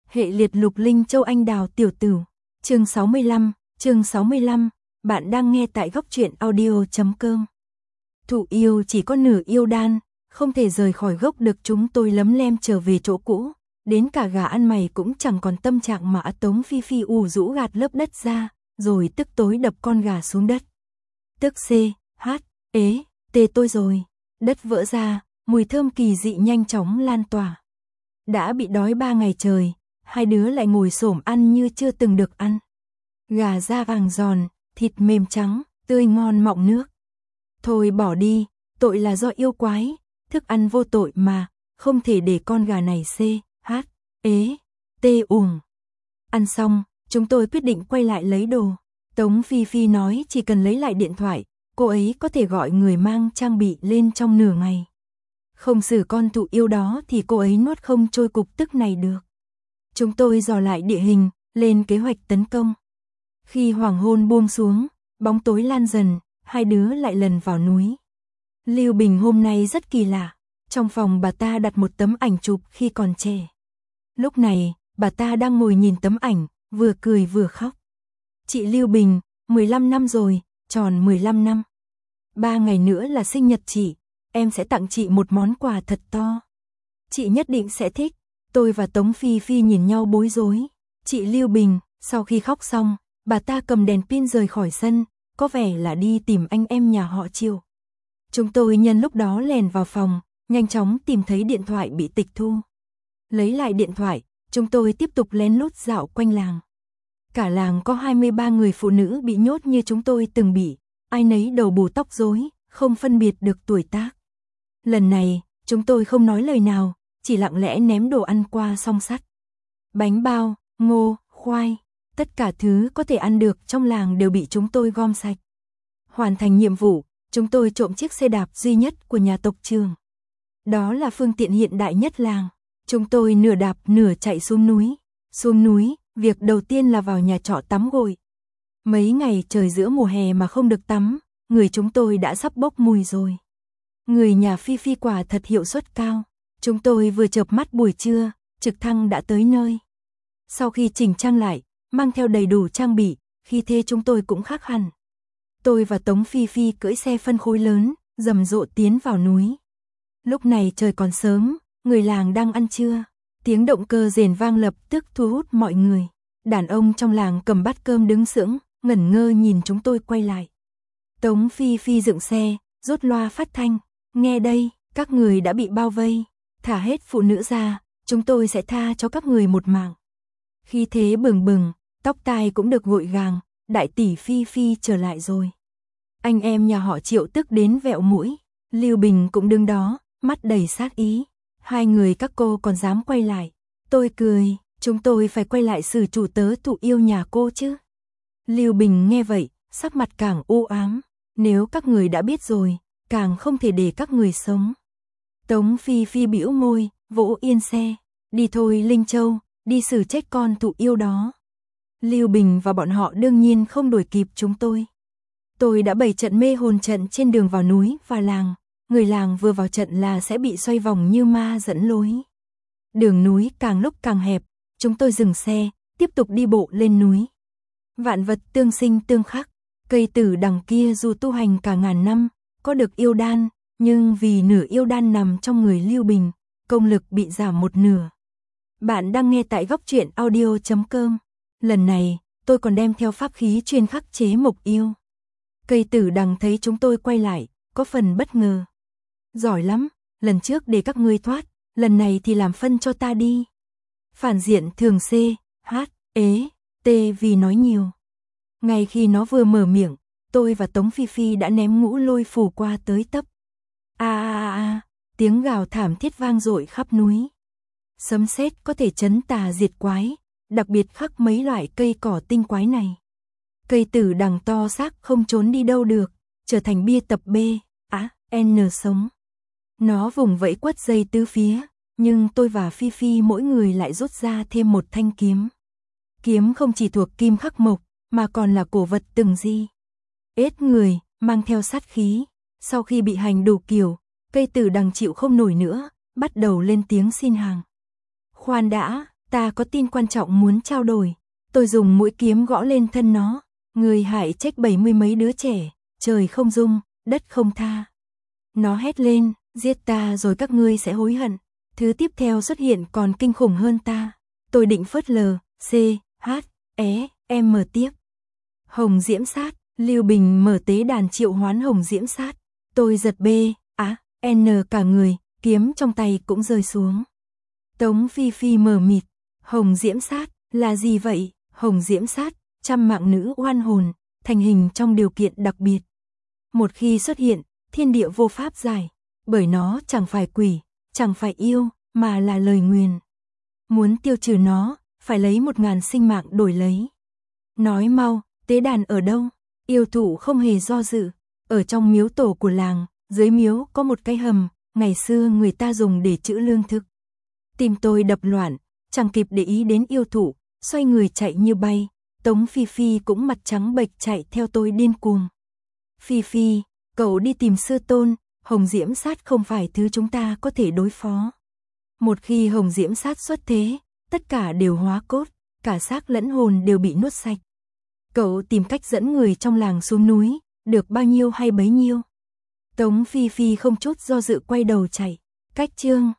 Hệ liệt lục linh châu anh đào tiểu tử. Chương 65, bạn đang nghe tại góc truyện audio.com. Thụ yêu chỉ có nửa yêu đan, không thể rời khỏi gốc được, chúng tôi lấm lem trở về chỗ cũ, đến cả gà ăn mày cũng chẳng còn tâm trạng mà Tống Phi Phi ù rũ gạt lớp đất ra, rồi tức tối đập con gà xuống đất. Tức C, H, ế, tê tôi rồi, đất vỡ ra, mùi thơm kỳ dị nhanh chóng lan tỏa. Đã bị đói 3 ngày trời, hai đứa lại ngồi xổm ăn như chưa từng được ăn. Gà da vàng giòn, thịt mềm trắng, tươi ngon mọng nước. Thôi bỏ đi, tội là do yêu quái, thức ăn vô tội mà, không thể để con gà này C, H, ế, tê uổng. Ăn xong, chúng tôi quyết định quay lại lấy đồ. Tống Phi Phi nói chỉ cần lấy lại điện thoại, cô ấy có thể gọi người mang trang bị lên trong nửa ngày. Không xử con thụ yêu đó thì cô ấy nuốt không trôi cục tức này được. Chúng tôi dò lại địa hình, lên kế hoạch tấn công. Khi hoàng hôn buông xuống, bóng tối lan dần, hai đứa lại lần vào núi. Lưu Bình hôm nay rất kỳ lạ, trong phòng bà ta đặt một tấm ảnh chụp khi còn trẻ. Lúc này, bà ta đang ngồi nhìn tấm ảnh, vừa cười vừa khóc. Chị Lưu Bình, 15 năm rồi, tròn 15 năm. 3 ngày nữa là sinh nhật chị, em sẽ tặng chị một món quà thật to. Chị nhất định sẽ thích. Tôi và Tống Phi Phi nhìn nhau bối rối. Chị Lưu Bình, sau khi khóc xong, bà ta cầm đèn pin rời khỏi sân, có vẻ là đi tìm anh em nhà họ Triệu. Chúng tôi nhân lúc đó lèn vào phòng, nhanh chóng tìm thấy điện thoại bị tịch thu. Lấy lại điện thoại, chúng tôi tiếp tục lén lút dạo quanh làng. Cả làng có 23 người phụ nữ bị nhốt như chúng tôi từng bị, ai nấy đầu bù tóc rối, không phân biệt được tuổi tác. Lần này, chúng tôi không nói lời nào, chỉ lặng lẽ ném đồ ăn qua song sắt. Bánh bao, ngô, khoai, tất cả thứ có thể ăn được trong làng đều bị chúng tôi gom sạch. Hoàn thành nhiệm vụ, chúng tôi trộm chiếc xe đạp duy nhất của nhà tộc Trường. Đó là phương tiện hiện đại nhất làng. Chúng tôi nửa đạp nửa chạy xuống núi. Xuống núi, việc đầu tiên là vào nhà trọ tắm gội. Mấy ngày trời giữa mùa hè mà không được tắm, người chúng tôi đã sắp bốc mùi rồi. Người nhà Phi Phi quả thật hiệu suất cao. Chúng tôi vừa chợp mắt buổi trưa, trực thăng đã tới nơi. Sau khi chỉnh trang lại, mang theo đầy đủ trang bị, khi thế chúng tôi cũng khác hẳn. Tôi và Tống Phi Phi cưỡi xe phân khối lớn, rầm rộ tiến vào núi. Lúc này trời còn sớm, người làng đang ăn trưa. Tiếng động cơ rền vang lập tức thu hút mọi người. Đàn ông trong làng cầm bát cơm đứng sững, ngẩn ngơ nhìn chúng tôi quay lại. Tống Phi Phi dựng xe, rút loa phát thanh. Nghe đây, các người đã bị bao vây. Thả hết phụ nữ ra, chúng tôi sẽ tha cho các người một mạng. Khi thế bừng bừng, tóc tai cũng được gội gàng, đại tỷ Phi Phi trở lại rồi. Anh em nhà họ Triệu tức đến vẹo mũi. Lưu Bình cũng đứng đó, mắt đầy sát ý. Hai người các cô còn dám quay lại. Tôi cười, chúng tôi phải quay lại xử chủ tớ thụ yêu nhà cô chứ. Lưu Bình nghe vậy, sắc mặt càng u ám. Nếu các người đã biết rồi, càng không thể để các người sống. Tống Phi Phi bĩu môi, vỗ yên xe. Đi thôi Linh Châu, đi xử chết con thụ yêu đó. Lưu Bình và bọn họ đương nhiên không đuổi kịp chúng tôi. Tôi đã bày trận mê hồn trận trên đường vào núi và làng. Người làng vừa vào trận là sẽ bị xoay vòng như ma dẫn lối. Đường núi càng lúc càng hẹp, chúng tôi dừng xe, tiếp tục đi bộ lên núi. Vạn vật tương sinh tương khắc, cây tử đằng kia dù tu hành cả ngàn năm, có được yêu đan, nhưng vì nửa yêu đan nằm trong người Lưu Bình, công lực bị giảm một nửa. Bạn đang nghe tại góc truyện audio.com. Lần này, tôi còn đem theo pháp khí chuyên khắc chế mộc yêu. Cây tử đằng thấy chúng tôi quay lại, có phần bất ngờ. Giỏi lắm, lần trước để các ngươi thoát, lần này thì làm phân cho ta đi. Phản diện thường C, H, ế, T vì nói nhiều. Ngay khi nó vừa mở miệng, tôi và Tống Phi Phi đã ném ngũ lôi phù qua tới tấp. Tiếng gào thảm thiết vang dội khắp núi. Sấm sét có thể chấn tà diệt quái, đặc biệt khắc mấy loại cây cỏ tinh quái này. Cây tử đằng to xác không trốn đi đâu được, trở thành bia tập B, N sống. Nó vùng vẫy quất dây tứ phía, nhưng tôi và Phi Phi mỗi người lại rút ra thêm một thanh kiếm. Kiếm không chỉ thuộc kim khắc mộc, mà còn là cổ vật từng di. Ết người, mang theo sát khí. Sau khi bị hành đủ kiểu, cây tử đằng chịu không nổi nữa, bắt đầu lên tiếng xin hàng. Khoan đã, Ta có tin quan trọng muốn trao đổi. Tôi dùng mũi kiếm gõ lên thân nó. Người hại trách 70 mấy đứa trẻ, trời không dung, đất không tha. Nó hét lên, giết ta rồi các ngươi sẽ hối hận. Thứ tiếp theo xuất hiện còn kinh khủng hơn ta. Tôi định phớt lờ, C, H, E, M tiếp. Hồng Diễm Sát, Lưu Bình mở tế đàn triệu hoán Hồng Diễm Sát. Tôi giật B, N cả người, kiếm trong tay cũng rơi xuống. Tống Phi Phi mờ mịt, Hồng Diễm Sát, là gì vậy? Hồng Diễm Sát, trăm mạng nữ oan hồn, thành hình trong điều kiện đặc biệt. Một khi xuất hiện, thiên địa vô pháp giải, bởi nó chẳng phải quỷ, chẳng phải yêu, mà là lời nguyền. Muốn tiêu trừ nó, phải lấy 1000 sinh mạng đổi lấy. Nói mau, tế đàn ở đâu? Yêu thụ không hề do dự, ở trong miếu tổ của làng, dưới miếu có một cái hầm, ngày xưa người ta dùng để trữ lương thực. Tim tôi đập loạn, chẳng kịp để ý đến yêu thụ, xoay người chạy như bay. Tống Phi Phi cũng mặt trắng bệch chạy theo tôi điên cuồng. Phi Phi, cậu đi tìm sư tôn, Hồng Diễm Sát không phải thứ chúng ta có thể đối phó. Một khi Hồng Diễm Sát xuất thế, tất cả đều hóa cốt, cả xác lẫn hồn đều bị nuốt sạch. Cậu tìm cách dẫn người trong làng xuống núi, được bao nhiêu hay bấy nhiêu. Tống Phi Phi không chút do dự quay đầu chạy. Cách chương